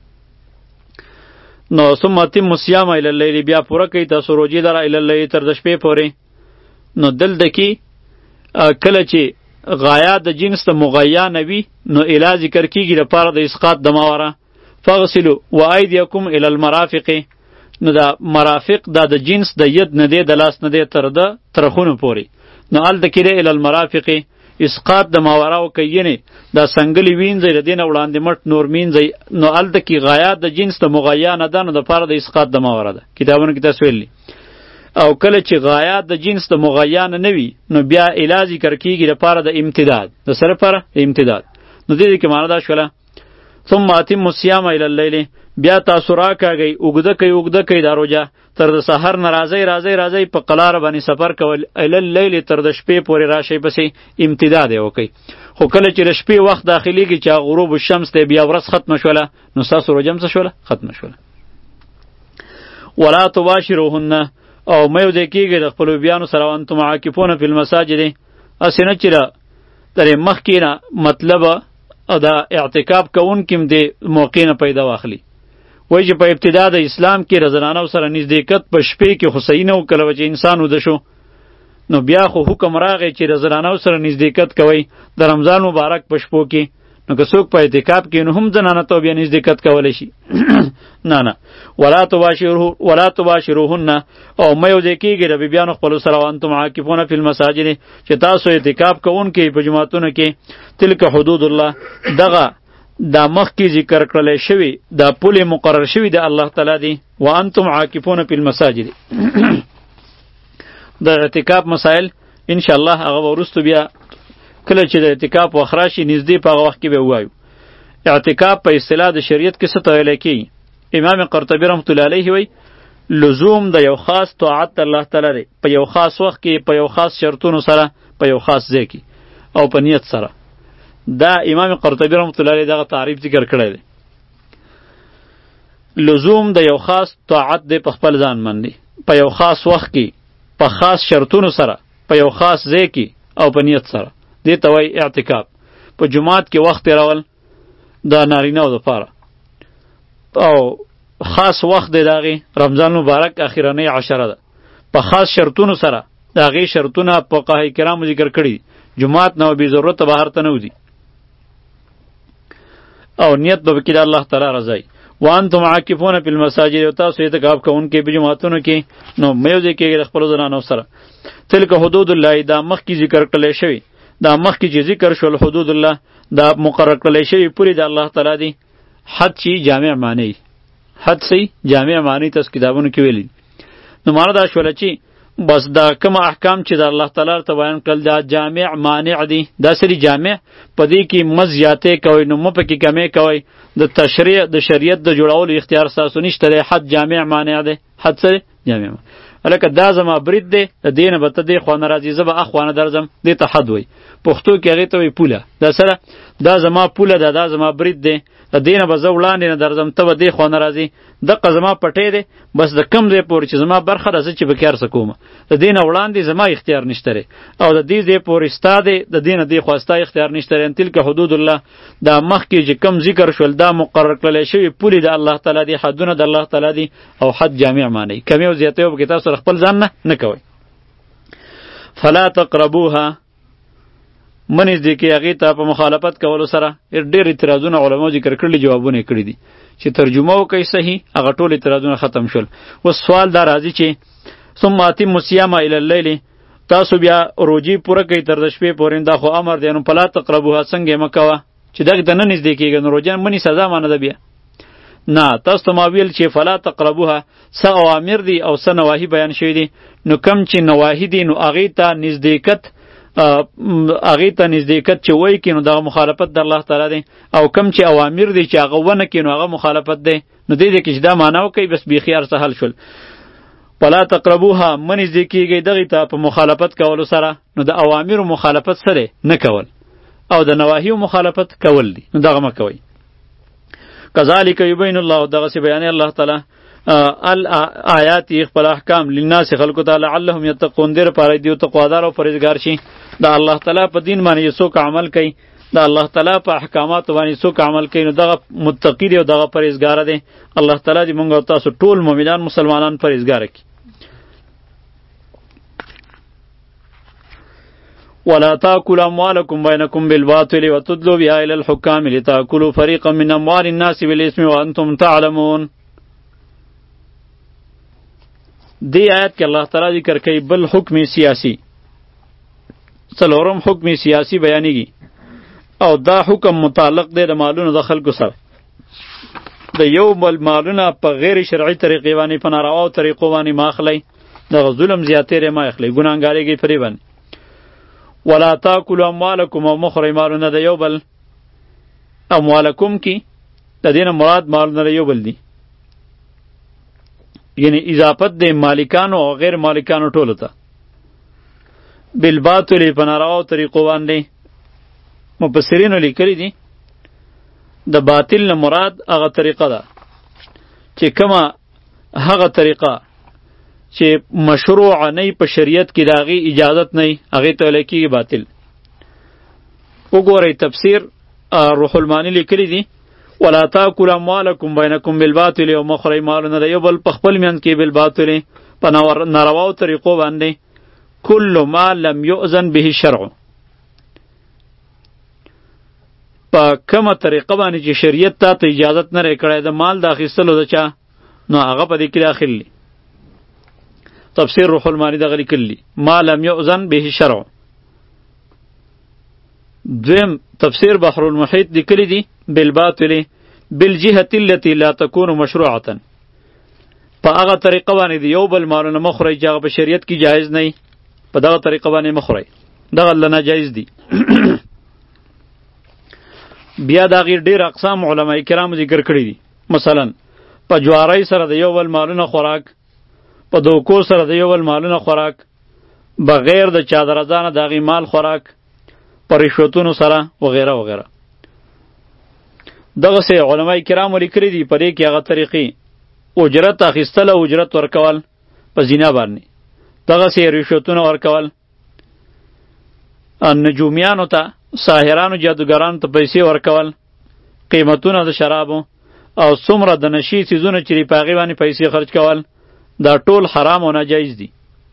نو ثم اتموا الصیام الی اللیل بیا پوره کوي تاسو روژې لره الی اللیل تر د شپې پورې نو دلته کې کله چې غایه د جنس د مغیا نه وي نو اله ذکر کېږي لپاره د اسقاط د ماوره فاغسلوا وایدیکم الی المرافق نو دا مرافق دا د جنس د ید نه دی د لاس نه دی تر د ترخونو پورې نو هلته کې دی الی المرافق اسقاط د ماورا او کینې دا سنگلی وینځي د دینه وړاندې مټ نور مینځي نو الته کې غایات د جنس د مغیا نه ده نو د پاره د اسقاط د ماورا ده کتابونو کې تاسو ویلي او کله چې غایات د جنس د مغیا نه وي نو بیا علاج ذکر کیږي د پاره د امتداد د سره پر امتداد نو دې کې معنا دا شوله ثم اتموا الصيام الى الليل بیا تاسو راکاږئ اوږده کوي اوږده کوي دا روژه تر د سحر نه راځئ راځئ راځئ په قلاره باندې سفر کول الی اللیل تر د شپې پورې راشئ پسې امتداد یې وکئ خو کله چې د شپې وخت داخلیږي چې غروب الشمس دی بیا ورځ ختمه شوله نو ستاسو روژه هم څه شوله ختمه شوله ولا تباشروهن او مه یو ځای کېږئ د خپلو بیانو سره وانتم عاکفون فی المساجد هسې نه چې د در مخکې نه مطلب دا اعتکاف کوونکي هم دې موقع نه پیدا واخلي. وایي چې په ابتدا د اسلام کې د زنانو سره نزدېکت په شپې کې خو صحیح نه و، کله چې انسان وده شو نو بیا خو حکم راغی چې د زنانو سره نزدېکت کوئ د رمضان مبارک په شپو کې. نو که څوک په اعتکاف کې نو هم زنانه ته بیا نزدېکت کولی شي. نه نه ولا تباشروه ولا تباشروهن او مه یو ځای کېږئ د بیبیانو خپلو سره وانتم عاکفون فی المساجد چې تاسو اعتکاف کوونکي په جوماتونو کې. تلک حدود الله دغه دا مخکې ذکر کړلی شوي دا پولې مقرر شوي د الله تعالی دی. وانتم عاکفون فی المساجد د اعتکاف مسائل ان شاء الله هغه وروسته بیا کله چې د اعتکاف وخت راشي نږدې په هغه وخت کې به ووایو. اعتکاف په اصطلاح د شریعت کې څه ته ویلی کېږي؟ امام قرطبي رحمت الله علیه وایي لزوم د یو خاص طاعت د الله تعالی دی په یو خاص وخت کې په یو خاص شرطونو سره په یو خاص ځای کې او په نیت سره. دا امام قرطبي رحمت الله علیه دغه تعریف ذکر کړی دی. لزوم د یو خاص طاعت دی په خپل ځان باندې په یو خاص وخت کې په خاص شرطونو سره په یو خاص ځای کې او په نیت سره. دې ته وایي اعتکاف. په جماعت کې وخت تېرول د نارینه‌و دپاره او خاص وخت دی د هغې رمضان مبارک اخرنۍ عشره ده په خاص شرطونو سره. د هغې شرطونه فقهای کرامو ذکر کړي دي. جماعت نه بې ضرورته بهر ته نه وځي او نیت به پکې د الله تعالی رضا وي. وانتم عاکفون فی المساجد او تاسو اعتکاف کوونکي په جوماتونو کې نو مه یو ځای کېږئ د خپلو زنانو سره. تلک حدود الله دا مخکې ذکر کړلی شوي دا مخکې چې ذکر شول حدود الله دا مقرر کړلی شوي پورې د الله تعالی دی. حد چې جامع معنی حد صحیح جامع معنی تاسو کتابونو کې ویلي. نو معنا دا شوله چې بس دا کوم احکام چې د الله تعالی ته بیان کړل دا جامع مانع دي. دا سری جامع په دې کې مز زیاتې کوئ نو مه پکې کمې کوئ. د تشریع د شریعت د جوړولو اختیار ستاسو نشته دی. حد جامع مانع دی. حد سره جامع هلکه دا زما برید دی د دې نه به ته دې خوا نه راځې زه به اخوا نه درځم. دې ته حد وایي. پښتو کې هغې ته وایي پوله. دا سره دا زما پوله ده دا زما برید دی د دې نه به زه وړاندې نه درځم ته به دې خوا نه راځې. دقه زما پټی دی بس د کم ځای پورې چې زما برخه ده زه چې پکې هر څه کوم د دې نه وړاندې زما اختیار نشته دی او د دې ځای پورې ستا دی د دې نه دې خوا ستا اختیار نشته دی. تلک حدود الله دا مخکې چې کم ذکر شول دا مقرر کړلی شوي پولې د الله تعالی دی حدونه د الله تعالی دی او حد جامع معنی کمې او زیاتې به پکې تاسو خپل ځان نه نه کوئ. فلا تقربوها منځ دې کې هغې ته په مخالفت کولو سره ډېر اعتراضونه علماو ذکر کړي جوابونه یې کړي دي چې ترجمه وکړئ صحیح هغه ټول اعتراضونه ختم شول. اوس سوال دا راځي چې ثم اتموا الصيام الى الليل تاسو بیا روجي پوره کوئ تر د شپې پورې دا خو امر دی نو فلا تقربوها څنګه یې مه کوه چې دغې ته نه نږدې کېږه نو روژه منې سزا مانه ده بیا نه. تاسو ته ما ویل چې فلا تقربوها څه اوامر دي او څه نواهي بیان شوي دي نو کم چې نواهي دي نو هغې ته نزدېکت هغې ته نزدېکت چې وایي کړي نو دغه مخالفت د الله تعالی دی او کم چې اوامر دي چې هغه ونه کړي نو هغه مخالفت دی. نو دې دې کې چې دا معنا وکړئ بس بیخي هر څه حل شول. فلا تقربوها مه نږدې کېږئ دغې ته په مخالفت کولو سره نو د اوامرو مخالفت څه دی نه کول او د نواهیو مخالفت کول دي نو دغه مه کوئ. کذالک یبین الله دغسې بیانې الله تعالی الآیات خپل احکام للناس خلقو ته لعلهم یتقون دیر پاره دیو تقوادار او پرهیزګار شي. دا الله تعالی په دین باندې څوک عمل کوي دا الله تعالی په احکامات باندې څوک عمل کوي نو دغه متقی دی او دغه پرهیزګار دی. الله تعالی دې مونږ او تاسو ټول مؤمنان مسلمانان پرهیزګار کړي. ولا تاكلوا اموالكم بينكم بالباطل وتدلوا بها الى الحكام لتاكلوا فريقا من اموال الناس بالاثم وانتم تعلمون. دی آیت کې الله تعالی ذکر کوي بل حکم سیاسی څلورم حکم سیاسی بیانېږي او دا حکم متعلق دی د مالونو د خلکو سره. د یو بل مالونه په غیر شرعي طریقې باندې په نارواو طریقو باندې ما اخلئ دغه ظلم زیاتېری ما اخلئ ګناهګارېږئ پرې باندې. ولا تاکلوا اموالکم او مخورئ مالونه د یو بل اموالکم کې د دې نه مراد مالونه د یو بل دي یعنی اضافت د مالکانو او غیر مالکانو ټولو ته بالباطل په نارواو طریقو باندې. مفسرینو لیکلي دي د باطل نه مراد هغه طریقه ده چې کومه هغه طریقه چې مشروع نه په شریعت کې د هغې اجازت نه هغې ته ویلی کېږي باطل. وګورئ تفسیر روح المانی لیکلی دی ولا تاکلوا اموالکم بینکم بالباطل او مخری مالونه د یو بل په خپل میان کې بالباطل په نارواو طریقو باندې کل ما لم یؤذن به الشرع په کومه طریقه باندې چې شریعت ته اجازت نه کړی د مال د اخیستلو د چا نو هغه په دې کې داخل دی. تفسیر روح المانی دغه لیکلی ما لم یؤذن به الشرع. دویم تفسیر بحر المحیط لیکلی دی بالباطل بالجهة التي لا تكون مشروعة په هغه طریقه باندې دی یو بل مالونه مخورئ چې هغه په شریعت کې جایز نه وي په دغه طریقه باندې مخورئ دغه الله ناجایز دی. بیا د هغې ډېر اقسام علما کرامو ذکر کړي دي. مثلا په جوارۍ سره د یو بل مالونه خوراک، په دوکو سره د یو بل مالونه خوراک، بغیر د چا د رضا نه د هغې مال خوراک، په رشوتونو سره وغیره وغیره. دغسې علما کرامو لیکلي دي په دې کې هغه طریقې اجرت اخیستل او اجرت ورکول په زینا باندې، دغسې رشوتونه ورکول، نجومیانو ته ساحرانو جادوګرانو ته پیسې ورکول، قیمتونه د شرابو او څومره د نشي څیزونه چې په هغې باندې پیسې خرج کول دا ټول حرام او ناجایز دي.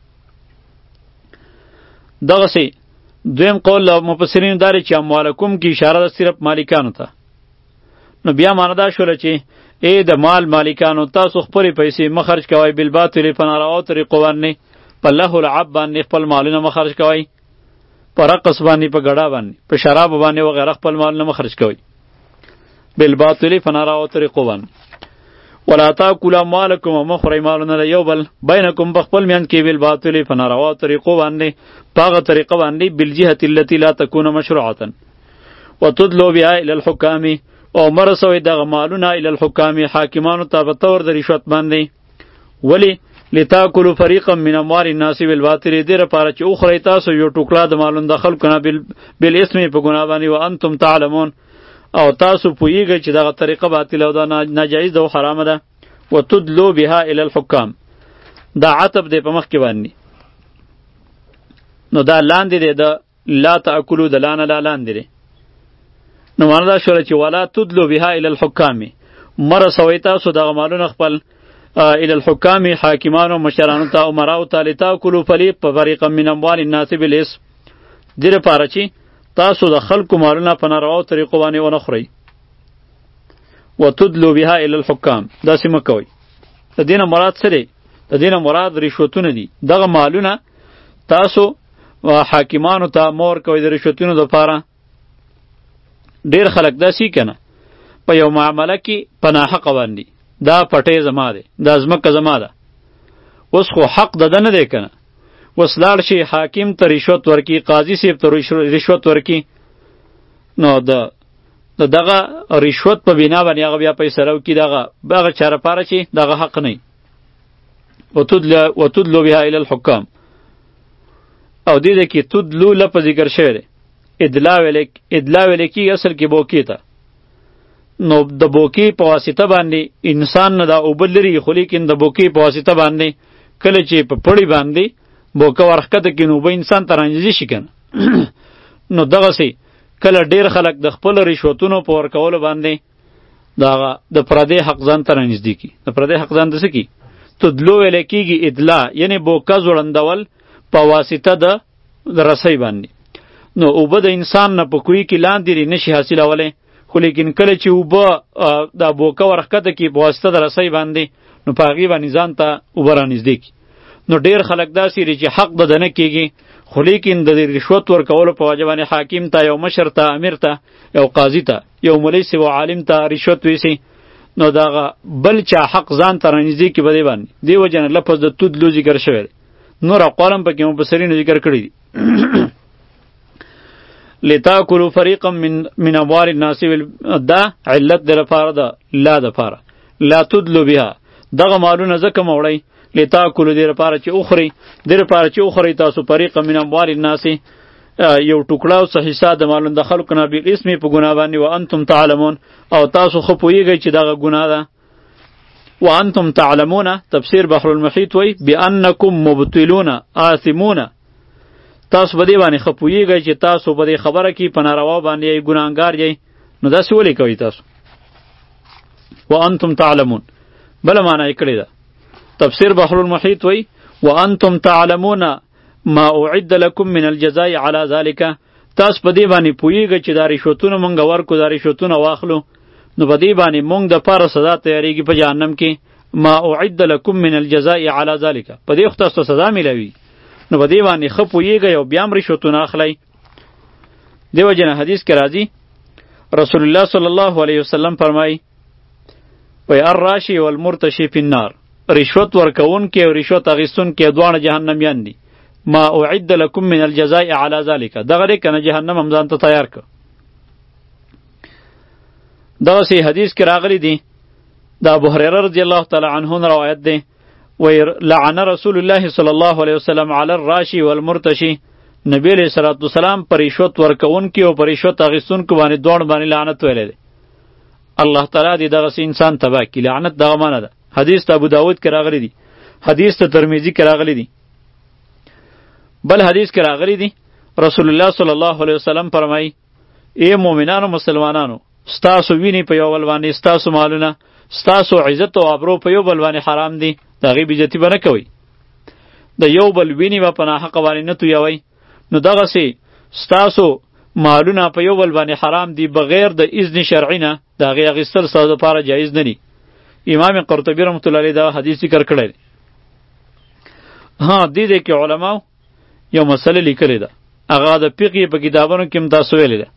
دغسې دویم قول له مفسرینو دا دی چې اموالکم کې اشاره ده صرف مالکانو ته. نو بیا معنی دا شوله چې ای د مال مالکانو تاسو خپلې پیسې مه خرج کوئ بالباطل په نارواو طریقو باندې، په لهو العب باندې خپل مالونه مه خرج کوئ، په رقص باندې، په ګډا باندې، په شرابو باندې وغیره خپل مالونه مه خرج کوئ بالباطل په نارواو طریقو باندې. ولا تاکلوا اموالکم ومه خورئ مالونه د یو بل بینکم په خپل میان کې بالباطل په نارواو طریقو باندې په هغه طریقه باندې بالجهة التي لا تكون مشروعة وتدلوا بها الى الحکام او مرسوی دغه مالونه الی الحکام حاکمانو ته په طور د رشوت باندې. ولی لتاکلوا فریقا من اموال الناس بالباطل دې لپاره چې وخورئ تاسو یو ټوکړه د مالونو د خلکو نه بالاسم په ګناه باندې وانتم تعلمون او تاسو پوهیږئ چې دغه طریقه باطله او دا ناجایز ده او حرامه ده. وتدلوا بها الی الحکام دا عطب دی په مخکې باندې، نو دا لاندې دی د لا تاکلوا د لانه لا لاندې دی. نو معنی دا شوله چې ولا تدلوا بها الی الحکام مرسوئ تاسو دغه مالونه خپل الی الحکام حاکمانو مشرانو ته امراو ته لتاکلوا فریقا من اموال الناس بالاسم دې لپاره چې تاسو د خلکو مالونه په نارواو طریقو باندې ونه خورئ. وتدلوا بها الی الحکام داسې مه کوئ. د دې نه مراد څه دی؟ د دې نه مراد رشوتونه دي. دغه مالونه تاسو حاکمانو ته مه ورکوئ د رشوتونو دپاره. ډیر خلک داسې کنه په یو معامله کې په ناحقه باندې دا پټی زما دی، دا ځمکه زما ده، اوس خو حق د ده نه دی کنه، اوس لاړ شي حاکم ته رشوت ورکي، قاضي صاحب ته رشوت ورکي، نو د دغه رشوت په بنا باندې هغه بیا فیصله وکړي دغه هغه چاره پاره چې دغه حق نه وي. وتدلوا بها الی الحکام او دې ده کې تدلو لفظ ذکر شوی دی. ادلا ویلک ادلا ویلکی اصل کې بوکی ته، نو د بوکی په واسطه باندې انسان نه دا اوبه لري، خو لیکن د بوکی په واسطه باندې کله چې په پړی باندې بوکه ورښکته کړي نو اوبه انسان ته رانژدې شي کنه. نو دغسې کله ډیر خلک د خپل رشوتونو په ورکولو باندې دغه د پردی حق ځان ته رانژدې کړي. د پردی حق ځان ته څه کړي؟ تدلو ویلی کېږي ادلا، یعنې بوکه ځوړندول په واسطه د رسۍ باندې. نو اوبه د انسان نه په کوی کې لاندې لري نشي حاصلولی، خو لیکن کله چې اوبه دا بوکه ورښکته کړي په واسطه د رسۍ باندې نو په هغې باندې ځان ته اوبه رانږدې کړي. نو ډېر خلک داسې دي چې حق د ده نه کېږي، خو لیکن د رشوت ورکولو په وجه باندې حاکم ته، یو مشر ته، امیر ته، یو قاضي ته، یو مولوي صاحب او عالم ته رشوت ویسي، نو دغه بل چا حق ځان ته رانږدې کړي په دې باندې. دې وجه نه لفظ د تدلو ذکر شوی دی. نور اقوال هم پکې مفسرینو ذکر کړي دي. لتاکلوا فریقا من من اموال الناس دا علت د لپاره ده، لا د لپاره لا تدلوا بها دغه مالونه ځکه موړئ لتاکلوا دې لپاره چې اخري دې لپاره چې اخري تاسو فریقا من اموال الناس یو ټوکړه او حصہ د مالونو د خلکو نه بالاسم په ګناه باندې وانتم تعلمون او تاسو خو پوهیږئ چې دغه ګناه ده. وانتم تعلمون تفسیر بحر المحیط وی بانکم مبطلون آثمون تاسو په دې باندې ښه پوهیږئ چې تاسو په دې خبره کې په ناروا باندې یې ګناهګار یئ، نو داسې ولې کوئ تاسو؟ وانتم تعلمون بله معنا یې کړې ده. تفسیر بحر المحیط وی وانتم تعلمون ما اعد لكم من الجزاء على ذلك، تاسو په دې باندې پوهیږئ چې دا رشوتونه مونږ ورکو، دا رشوتونه واخلو، نو په دې باندې مونږ د پاره سزا تیاریږي په جهنم کې. ما اعد لكم من الجزاء على ذلك، په دې خو تاسو سزا میلوي، نو په دې باندې ښه پوهیږئ او بیا هم رشوتونه اخلئ. دیو جن حدیث کې راځي رسول الله صلی الله علیه وسلم فرمایي وی الراشی والمرتشی فی النار، رشوت ورکون کې او رشوت اخیستون کې دواړه جهنمیان دي. ما اعد لكم من الجزاء على ذلك، دغه دې کنه جهنم هم ځان ته تیار کړ. دغه سی حدیث کې راغلی دی د ابو هريره رضی الله تعالی عنه روایت دی وی لعن رسول الله صلی الله علیه وسلم علی الراشی والمرتشی، نبی علیہ الصلوۃ والسلام پر رشوت ورکون کې او پر رشوت اخیستون کې باندې دوړ باندې لعنت ویلی دی. الله تعالی دې دغه انسان تباه کړي. لعنت دغه معنی ده. حدیث ته ابو داود کې راغلی دی، حدیث ته ترمذی کې راغلی دی، بل حدیث کې راغلی دی رسول الله صلی الله علیه وسلم فرمایي ای مؤمنانو مسلمانانو، ستاسو ویني په یو بل باندې، ستاسو مالونه، ستاسو عزت او ابرو په یو بل باندې حرام دي، د هغې بېزتي به نه کوئ، د یو بل ویني به په ناحقه باندې نه تویوئ. نو دغسې ستاسو مالونه په یو بل باندې حرام دي بغیر د اذن شرعي نه، د هغې اخیستل ستاسو دپاره جایز نه دي. امام قرطبي رحمت الله علیه دا حدیث ذکر کړی دی. ها دې دې کې علماو یو مسله لیکلې ده، هغه د فقه په کتابونو کې هم تاسو ویلې ده.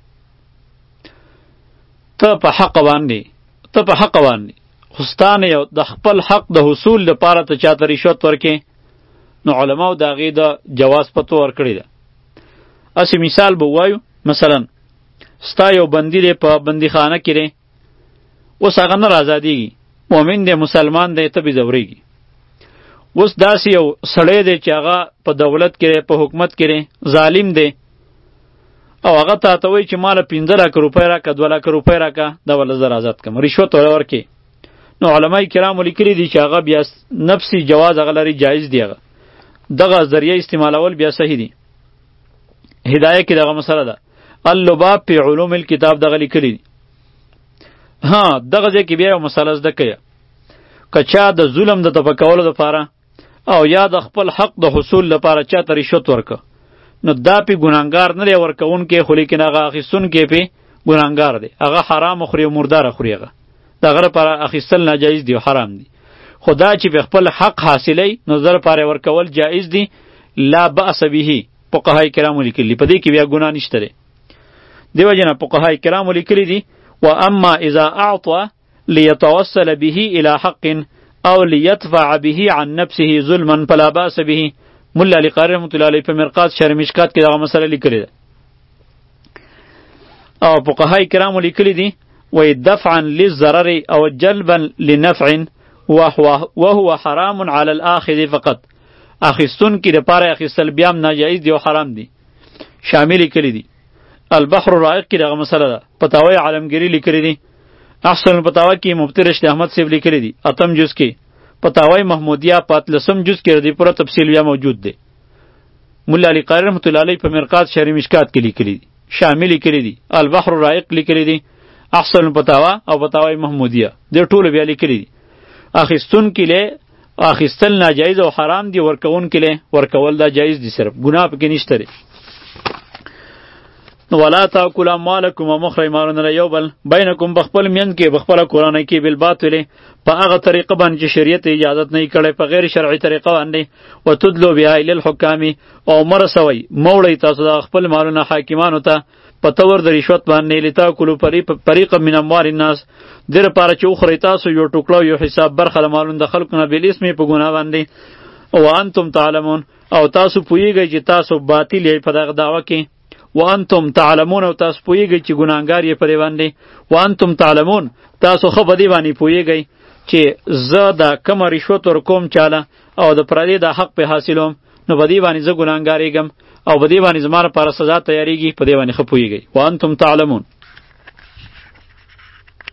ته په حق باندې ته په حق باندې خو ستا نه یو د خپل حق د حصول لپاره ته چاته رشوت ورکې، نو علماو د هغې د جواز پتو ورکړې ده. هسې مثال به ووایو، مثلا ستا یو بندي دی په بندیخانه کې دی، اوس هغه نه رازادېږي، مؤمن دی، مسلمان دی، ته بې ځورېږي. اوس داسې یو سړی دی چې هغه په دولت کې دی، په حکومت کې دی، ظالم دی، او هغه تا ته وایي چې ماله پنځه لکه روپۍ راکړه، دوه لکه روپۍ راکړه، دا وله زه آزاد کړم، رشوت وله ورکړې. نو علما کرامو لیکلي دي چې هغه بیا نفسي جواز هغه لري، جایز دی. هغه دغه ذریعه استعمالول بیا صحیح دي. هدایه کې دغه مسله ده. اللباب فی علوم الکتاب دغه لیکلي دي. ها دغه ځای کې بیا یو مسله زده کړه، که چا د ظلم د تپه کولو دپاره او یا د خپل حق د حصول لپاره چاته رشوت ورکه، نو دا پې ګناهګار نه دی ورکوونکی، خو لیکن هغه اخیستونکی پې ګناهګار دی. هغه حرام خوري او مرداره خوري، هغه د هغه لپاره اخیستل ناجایز دی او حرام دی. خو دا چې په خپل حق حاصلی، نو زه لپاره ورکول جایز دی. لا بأس به فقهای کرامو لیکلي، په دې کې بیا ګناه نشته دی. دیو جنا فقهای کرامو لیکلي دي و اما اذا اعطى ليتوصل به الى حق او ليدفع به عن نفسه ظلما فلا باس به. مولا علی قاری رحمت الله علیه په مرقات شرح مشکات کې دغه مسله لیکلې ده. او فقهای کرامو لیکلي دي و دفعا للضرر او جلبا لنفع وهو حرام على الاخذ فقط. اخیستون کې لپاره اخیستل بیا هم ناجایز دی او حرام دی. شامل لیکلي دي. البحر الرائق کې دغه مسله ده. فتاوی عالمگیری لیکلي دي. احسن الفتاوا کې مفتی رشید احمد صاحب لیکلي دي اتم جز کې. فتاوی محمودیه پاتلسم جز کې دی پوره تفصیل بیا موجود دی. مولا علی قاری رحمت الله علیه په مرقات شرح مشکات کې لیکلي دي. شامل لیکلي دي. البحر الرائق لیکلي دي. احسن الفتاوا او فتاوی محمودیه د ټول بیا لیکلي دي. اخیستون کې له اخیستل ناجایز او حرام دی، ورکون کې له ورکول دا جایز دي، صرف ګناه پکې نشته دی. ولا تاکل اموالکم ومخری مالونه یو بل بینکم بخپل میند کې بخپله کورانۍ کې بالباطل، په هغه طریقه باندې چې شریعت اجازت نه کړی، په غیر شرعي طریقه باندې. وتدلو بها الی الحکام، او مرسوي موړی تاسو د خپل مالونه حاکمانو ته په تور د رشوت باندې. لتاکلوا فریقا من اموال الناس، دې لپاره چې وخورئ تاسو یو ټوکړه یو حساب برخه د مالونو د خلکو نه بالاسم په ګناه باندې. وانتم تعلمون، او تاسو پوهیږئ چې تاسو باطل یې په دغه دعوه کې. وانتم تعلمون، او تاسو پوهیږئ چې ګناهګار یې په دې باندې. وانتم تعلمون، تاسو ښه په دې باندې پوهیږئ چې زه دا کومه رشوت ورکوم چاله او د پردې دا حق په حاصلوم، نو په دې باندې زه ګناهګارېږم او په دې باندې زما لپاره سزا تیاریږي، په دې باندې ښه پوهیږئ. وانتم تعلمون.